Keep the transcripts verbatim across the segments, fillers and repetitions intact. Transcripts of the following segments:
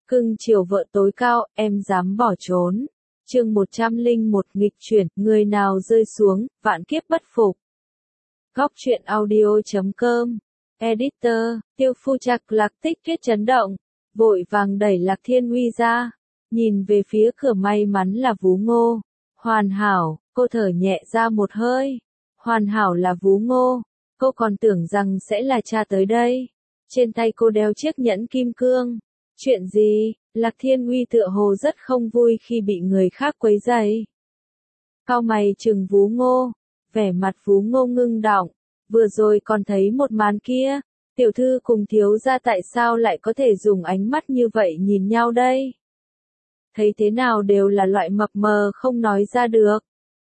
Cưng chiều vợ tối cao, em dám bỏ trốn. Chương một trăm lẻ một nghịch chuyển, người nào rơi xuống, vạn kiếp bất phục. Góc truyện audio chấm com. Editor, Tiêu Phu Trạc. Lạc Tích Tuyết chấn động, vội vàng đẩy Lạc Thiên Uy ra, nhìn về phía cửa, may mắn là Vú Ngô. Hoàn hảo, cô thở nhẹ ra một hơi. Hoàn hảo là Vú Ngô, cô còn tưởng rằng sẽ là cha tới đây. Trên tay cô đeo chiếc nhẫn kim cương. Chuyện gì? Lạc Thiên Uy tựa hồ rất không vui khi bị người khác quấy rầy. Cau mày trừng Vú Ngô, vẻ mặt Vú Ngô ngưng đọng, vừa rồi còn thấy một màn kia, tiểu thư cùng thiếu gia tại sao lại có thể dùng ánh mắt như vậy nhìn nhau đây? Thấy thế nào đều là loại mập mờ không nói ra được.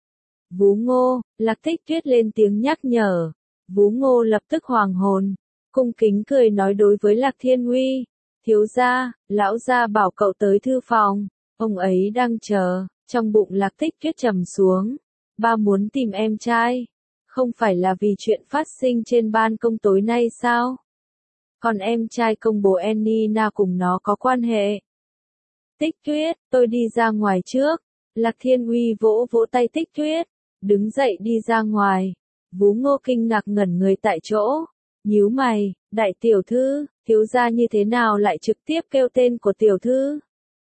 Vú Ngô, Lạc Tích Tuyết lên tiếng nhắc nhở. Vú Ngô lập tức hoàng hồn, cung kính cười nói đối với Lạc Thiên Uy, thiếu gia, lão gia bảo cậu tới thư phòng, ông ấy đang chờ. Trong bụng Lạc Tích Tuyết trầm xuống, ba muốn tìm em trai, không phải là vì chuyện phát sinh trên ban công tối nay sao? Còn em trai công bố Annie nào cùng nó có quan hệ? Tích Tuyết, tôi đi ra ngoài trước. Lạc Thiên Uy vỗ vỗ tay Tích Tuyết, đứng dậy đi ra ngoài. Vú Ngô kinh ngạc ngẩn người tại chỗ, nhíu mày, đại tiểu thư, thiếu gia như thế nào lại trực tiếp kêu tên của tiểu thư?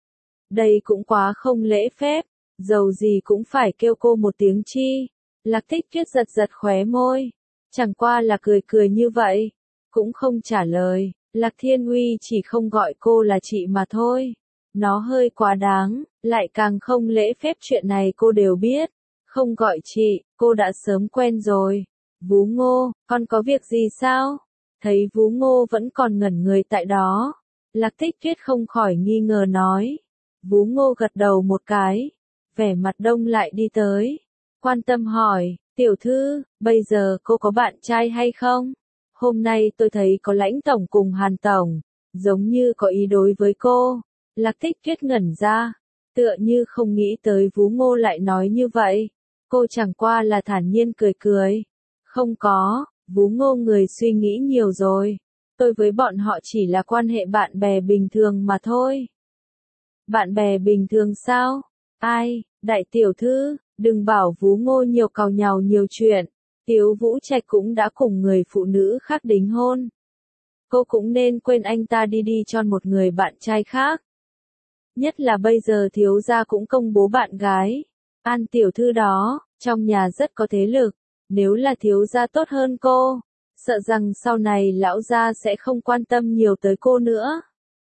Đây cũng quá không lễ phép, dầu gì cũng phải kêu cô một tiếng chi. Lạc Tích Tuyết giật giật khóe môi, chẳng qua là cười cười như vậy, cũng không trả lời. Lạc Thiên Uy chỉ không gọi cô là chị mà thôi. Nó hơi quá đáng, lại càng không lễ phép, chuyện này cô đều biết. Không gọi chị, cô đã sớm quen rồi. Vú Ngô, con có việc gì sao? Thấy Vú Ngô vẫn còn ngẩn người tại đó, Lạc Tích Tuyết không khỏi nghi ngờ nói. Vú Ngô gật đầu một cái, vẻ mặt đông lại đi tới, quan tâm hỏi, tiểu thư, bây giờ cô có bạn trai hay không? Hôm nay tôi thấy có Lãnh tổng cùng Hàn tổng, giống như có ý đối với cô. Lạc Tích Tuyết ngẩn ra, tựa như không nghĩ tới Vú Ngô lại nói như vậy. Cô chẳng qua là thản nhiên cười cười. Không có, Vú Ngô người suy nghĩ nhiều rồi. Tôi với bọn họ chỉ là quan hệ bạn bè bình thường mà thôi. Bạn bè bình thường sao? Ai, đại tiểu thư, đừng bảo Vú Ngô nhiều càu nhàu nhiều chuyện. Tiếu Vũ Trạch cũng đã cùng người phụ nữ khác đính hôn. Cô cũng nên quên anh ta đi đi cho một người bạn trai khác. Nhất là bây giờ thiếu gia cũng công bố bạn gái. An tiểu thư đó, trong nhà rất có thế lực. Nếu là thiếu gia tốt hơn cô, sợ rằng sau này lão gia sẽ không quan tâm nhiều tới cô nữa.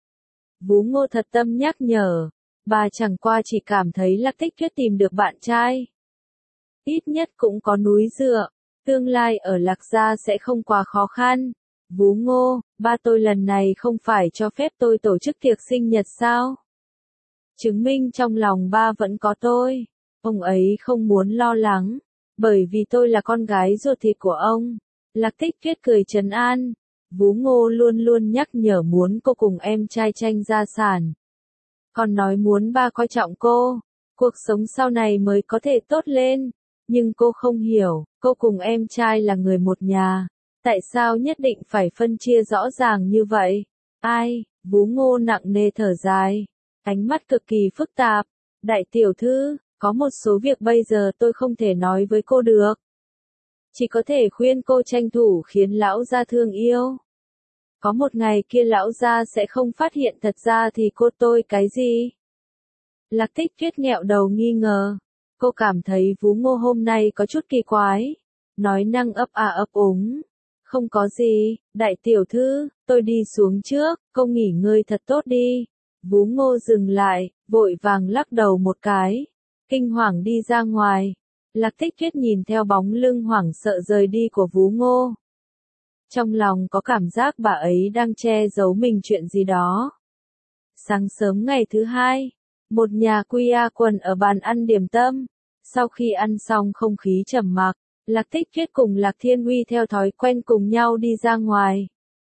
Vú Ngô thật tâm nhắc nhở, bà chẳng qua chỉ cảm thấy Lạc Tích Tuyết tìm được bạn trai. Ít nhất cũng có núi dựa, tương lai ở Lạc gia sẽ không quá khó khăn. Vú Ngô, ba tôi lần này không phải cho phép tôi tổ chức tiệc sinh nhật sao? Chứng minh trong lòng ba vẫn có tôi. Ông ấy không muốn lo lắng, bởi vì tôi là con gái ruột thịt của ông. Lạc Tích Tuyết cười trấn an. Vú Ngô luôn luôn nhắc nhở muốn cô cùng em trai tranh gia sản. Còn nói muốn ba coi trọng cô, cuộc sống sau này mới có thể tốt lên. Nhưng cô không hiểu, cô cùng em trai là người một nhà. Tại sao nhất định phải phân chia rõ ràng như vậy? Ai? Vú Ngô nặng nề thở dài, ánh mắt cực kỳ phức tạp. Đại tiểu thư, có một số việc bây giờ tôi không thể nói với cô được. Chỉ có thể khuyên cô tranh thủ khiến lão gia thương yêu. Có một ngày kia lão gia sẽ không phát hiện thật ra thì cô tôi cái gì? Lạc Tích Tuyết nghẹo đầu nghi ngờ. Cô cảm thấy Vú Ngô hôm nay có chút kỳ quái. Nói năng ấp à ấp úng. Không có gì, đại tiểu thư, tôi đi xuống trước, cô nghỉ ngơi thật tốt đi. Vú Ngô dừng lại, vội vàng lắc đầu một cái. Kinh hoàng đi ra ngoài. Lạc Tích Tuyết nhìn theo bóng lưng hoảng sợ rời đi của Vú Ngô. Trong lòng có cảm giác bà ấy đang che giấu mình chuyện gì đó. Sáng sớm ngày thứ hai, một nhà quy a quần ở bàn ăn điểm tâm. Sau khi ăn xong không khí trầm mặc, Lạc Tích Tuyết cùng Lạc Thiên Uy theo thói quen cùng nhau đi ra ngoài.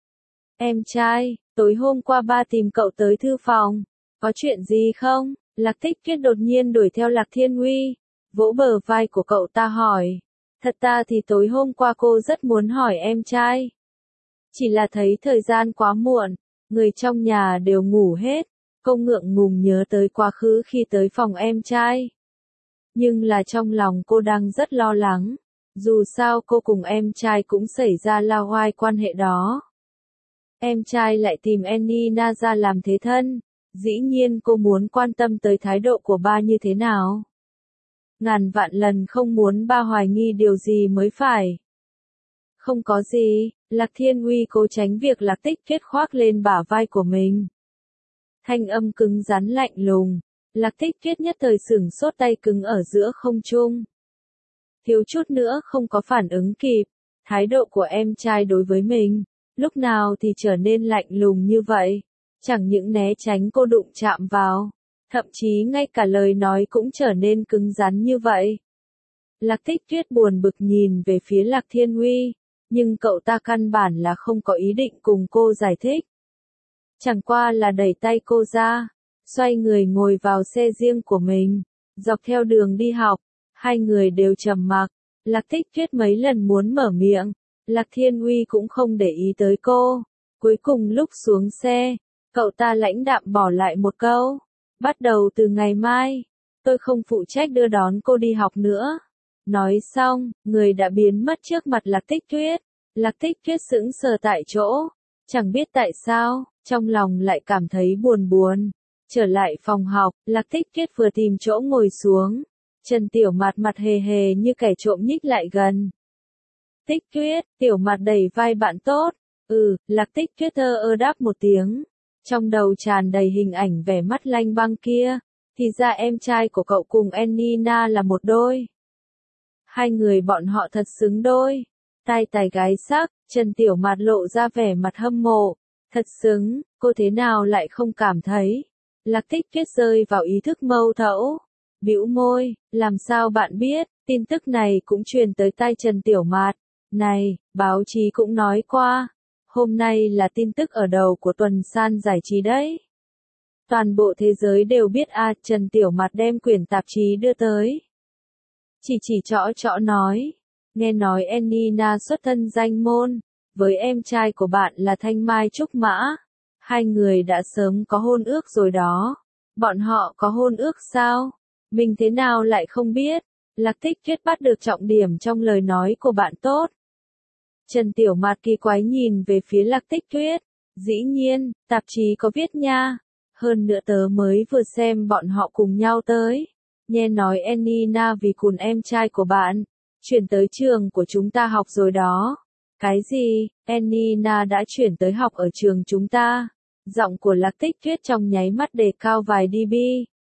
Em trai, tối hôm qua ba tìm cậu tới thư phòng, có chuyện gì không? Lạc Tích Tuyết đột nhiên đuổi theo Lạc Thiên Uy, vỗ bờ vai của cậu ta hỏi. Thật ra thì tối hôm qua cô rất muốn hỏi em trai. Chỉ là thấy thời gian quá muộn, người trong nhà đều ngủ hết, Cô ngượng ngùng nhớ tới quá khứ khi tới phòng em trai. Nhưng là trong lòng cô đang rất lo lắng. Dù sao cô cùng em trai cũng xảy ra lao oai quan hệ đó. Em trai lại tìm Anina ra làm thế thân. Dĩ nhiên cô muốn quan tâm tới thái độ của ba như thế nào. Ngàn vạn lần không muốn ba hoài nghi điều gì mới phải. Không có gì, Lạc Thiên Uy cố tránh việc Lạc Tích Tuyết khoác lên bả vai của mình. Thanh âm cứng rắn lạnh lùng, Lạc Tích Tuyết nhất thời sửng sốt, tay cứng ở giữa không trung. Thiếu chút nữa không có phản ứng kịp, thái độ của em trai đối với mình, lúc nào thì trở nên lạnh lùng như vậy, chẳng những né tránh cô đụng chạm vào, thậm chí ngay cả lời nói cũng trở nên cứng rắn như vậy. Lạc Tích Tuyết buồn bực nhìn về phía Lạc Thiên Uy, nhưng cậu ta căn bản là không có ý định cùng cô giải thích. Chẳng qua là đẩy tay cô ra, xoay người ngồi vào xe riêng của mình, dọc theo đường đi học, hai người đều trầm mặc. Lạc Tích Tuyết mấy lần muốn mở miệng, Lạc Thiên Uy cũng không để ý tới cô. Cuối cùng lúc xuống xe, cậu ta lãnh đạm bỏ lại một câu, bắt đầu từ ngày mai, tôi không phụ trách đưa đón cô đi học nữa. Nói xong, người đã biến mất trước mặt Lạc Tích Tuyết. Lạc Tích Tuyết sững sờ tại chỗ, chẳng biết tại sao, trong lòng lại cảm thấy buồn buồn. Trở lại phòng học, Lạc Tích Tuyết vừa tìm chỗ ngồi xuống, Trần Tiểu Mạt mặt hề hề như kẻ trộm nhích lại gần. Tích Tuyết, Tiểu Mạt đẩy vai bạn tốt. Ừ, Lạc Tích Tuyết thơ ơ đáp một tiếng. Trong đầu tràn đầy hình ảnh vẻ mắt lanh băng kia, thì ra em trai của cậu cùng Anina là một đôi. Hai người bọn họ thật xứng đôi. Tai tài gái sắc, Trần Tiểu Mạt lộ ra vẻ mặt hâm mộ. Thật xứng, cô thế nào lại không cảm thấy. Lạc Tích Tuyết rơi vào ý thức mâu thẫu. Bĩu môi, làm sao bạn biết, tin tức này cũng truyền tới tai Trần Tiểu Mạt. Này, báo chí cũng nói qua. Hôm nay là tin tức ở đầu của tuần san giải trí đấy. Toàn bộ thế giới đều biết à, Trần Tiểu Mạt đem quyển tạp chí đưa tới. Chỉ chỉ trõ trõ nói. Nghe nói Anina xuất thân danh môn, với em trai của bạn là Thanh Mai Trúc Mã. Hai người đã sớm có hôn ước rồi đó. Bọn họ có hôn ước sao? Mình thế nào lại không biết? Lạc Tích Tuyết bắt được trọng điểm trong lời nói của bạn tốt. Trần Tiểu Mạt kỳ quái nhìn về phía Lạc Tích Tuyết. Dĩ nhiên, tạp chí có viết nha. Hơn nữa tớ mới vừa xem bọn họ cùng nhau tới. Nghe nói Anina vì cùng em trai của bạn, chuyển tới trường của chúng ta học rồi đó. Cái gì? Anina đã chuyển tới học ở trường chúng ta. Giọng của Lạc Tích Tuyết trong nháy mắt đề cao vài dB.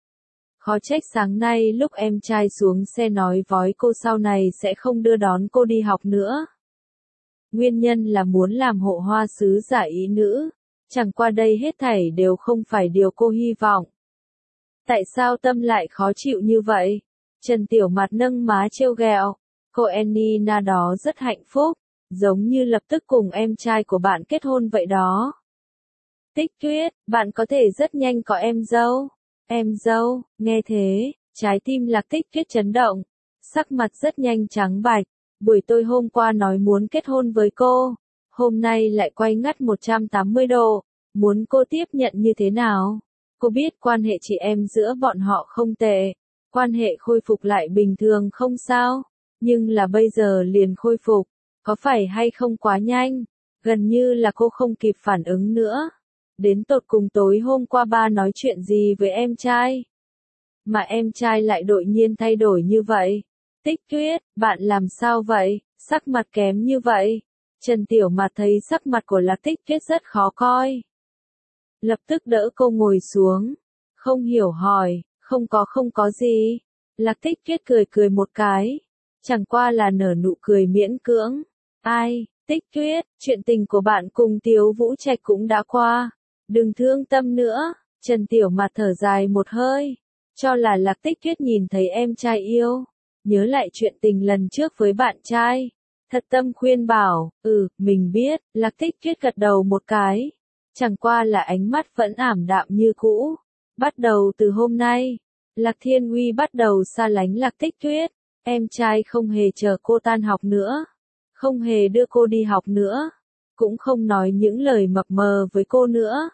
Khó trách sáng nay lúc em trai xuống xe nói với cô sau này sẽ không đưa đón cô đi học nữa. Nguyên nhân là muốn làm hộ hoa sứ giả ý nữ. Chẳng qua đây hết thảy đều không phải điều cô hy vọng. Tại sao tâm lại khó chịu như vậy? Trần Tiểu Mạt nâng má trêu ghẹo. Cô Anina đó rất hạnh phúc, giống như lập tức cùng em trai của bạn kết hôn vậy đó. Tích Tuyết, bạn có thể rất nhanh có em dâu. Em dâu, nghe thế, trái tim Lạc Tích Tuyết chấn động, sắc mặt rất nhanh trắng bạch. Buổi tối hôm qua nói muốn kết hôn với cô, hôm nay lại quay ngắt một trăm tám mươi độ, muốn cô tiếp nhận như thế nào? Cô biết quan hệ chị em giữa bọn họ không tệ, quan hệ khôi phục lại bình thường không sao, nhưng là bây giờ liền khôi phục, có phải hay không quá nhanh? Gần như là cô không kịp phản ứng nữa. Đến tột cùng tối hôm qua ba nói chuyện gì với em trai? Mà em trai lại đột nhiên thay đổi như vậy. Tích Tuyết, bạn làm sao vậy? Sắc mặt kém như vậy. Trần Tiểu Mạt thấy sắc mặt của Lạc Tích Tuyết rất khó coi. Lập tức đỡ cô ngồi xuống. Không hiểu hỏi, không có không có gì. Lạc Tích Tuyết cười cười một cái. Chẳng qua là nở nụ cười miễn cưỡng. Ai, Tích Tuyết, chuyện tình của bạn cùng Tiếu Vũ Trạch cũng đã qua. Đừng thương tâm nữa. Trần Tiểu Mạt thở dài một hơi. Cho là Lạc Tích Tuyết nhìn thấy em trai yêu. Nhớ lại chuyện tình lần trước với bạn trai. Thật tâm khuyên bảo, ừ, mình biết, Lạc Tích Tuyết gật đầu một cái. Chẳng qua là ánh mắt vẫn ảm đạm như cũ. Bắt đầu từ hôm nay, Lạc Thiên Uy bắt đầu xa lánh Lạc Tích Tuyết. Em trai không hề chờ cô tan học nữa. Không hề đưa cô đi học nữa. Cũng không nói những lời mập mờ với cô nữa.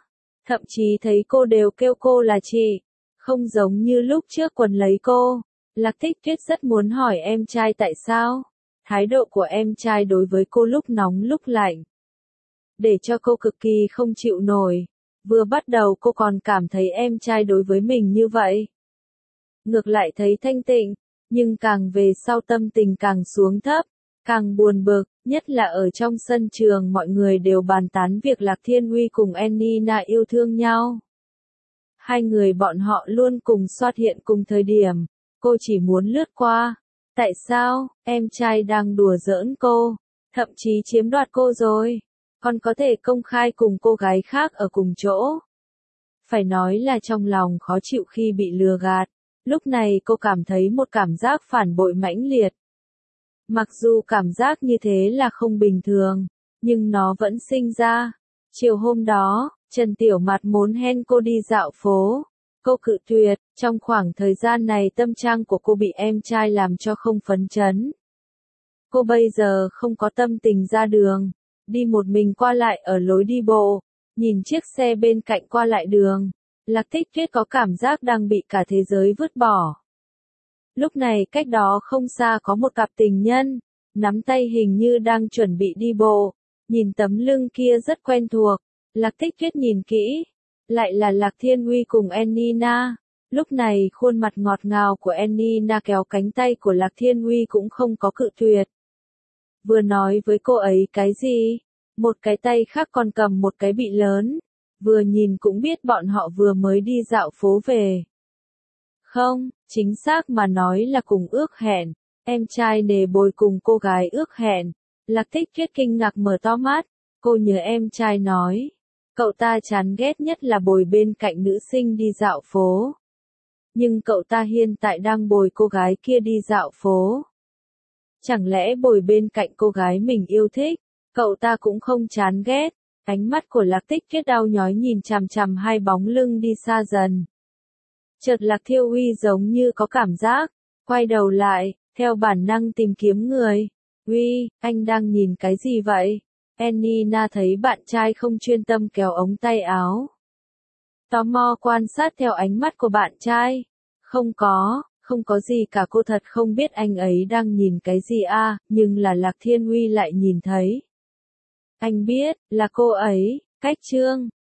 Thậm chí thấy cô đều kêu cô là chị. Không giống như lúc trước quần lấy cô. Lạc Tích Tuyết rất muốn hỏi em trai tại sao. Thái độ của em trai đối với cô lúc nóng lúc lạnh. Để cho cô cực kỳ không chịu nổi. Vừa bắt đầu cô còn cảm thấy em trai đối với mình như vậy. Ngược lại thấy thanh tịnh, nhưng càng về sau tâm tình càng xuống thấp, càng buồn bực, nhất là ở trong sân trường mọi người đều bàn tán việc Lạc Thiên Uy cùng Anina yêu thương nhau. Hai người bọn họ luôn cùng xuất hiện cùng thời điểm, cô chỉ muốn lướt qua. Tại sao, em trai đang đùa giỡn cô, thậm chí chiếm đoạt cô rồi, còn có thể công khai cùng cô gái khác ở cùng chỗ. Phải nói là trong lòng khó chịu khi bị lừa gạt, lúc này cô cảm thấy một cảm giác phản bội mãnh liệt. Mặc dù cảm giác như thế là không bình thường, nhưng nó vẫn sinh ra. Chiều hôm đó, Trần Tiểu Mạt muốn hẹn cô đi dạo phố. Cô cự tuyệt, trong khoảng thời gian này tâm trạng của cô bị em trai làm cho không phấn chấn. Cô bây giờ không có tâm tình ra đường, đi một mình qua lại ở lối đi bộ, nhìn chiếc xe bên cạnh qua lại đường. Lạc Tích Tuyết có cảm giác đang bị cả thế giới vứt bỏ. Lúc này cách đó không xa có một cặp tình nhân, nắm tay hình như đang chuẩn bị đi bộ, nhìn tấm lưng kia rất quen thuộc. Lạc Tích Tuyết nhìn kỹ, lại là Lạc Thiên Uy cùng Anina. Lúc này khuôn mặt ngọt ngào của Anina kéo cánh tay của Lạc Thiên Uy cũng không có cự tuyệt. Vừa nói với cô ấy cái gì, một cái tay khác còn cầm một cái bị lớn, vừa nhìn cũng biết bọn họ vừa mới đi dạo phố về. Không, chính xác mà nói là cùng ước hẹn, em trai nề bồi cùng cô gái ước hẹn. Lạc Tích Tuyết kinh ngạc mở to mắt, cô nhớ em trai nói, cậu ta chán ghét nhất là bồi bên cạnh nữ sinh đi dạo phố. Nhưng cậu ta hiện tại đang bồi cô gái kia đi dạo phố. Chẳng lẽ bồi bên cạnh cô gái mình yêu thích, cậu ta cũng không chán ghét. Ánh mắt của Lạc Tích Tuyết đau nhói nhìn chằm chằm hai bóng lưng đi xa dần. Chợt Lạc Thiêu Uy giống như có cảm giác, quay đầu lại, theo bản năng tìm kiếm người. Uy, anh đang nhìn cái gì vậy? Anina thấy bạn trai không chuyên tâm kéo ống tay áo. Tò mò quan sát theo ánh mắt của bạn trai. Không có, không có gì cả, cô thật không biết anh ấy đang nhìn cái gì à, nhưng là Lạc Thiên Uy lại nhìn thấy. Anh biết, là cô ấy, cách chương.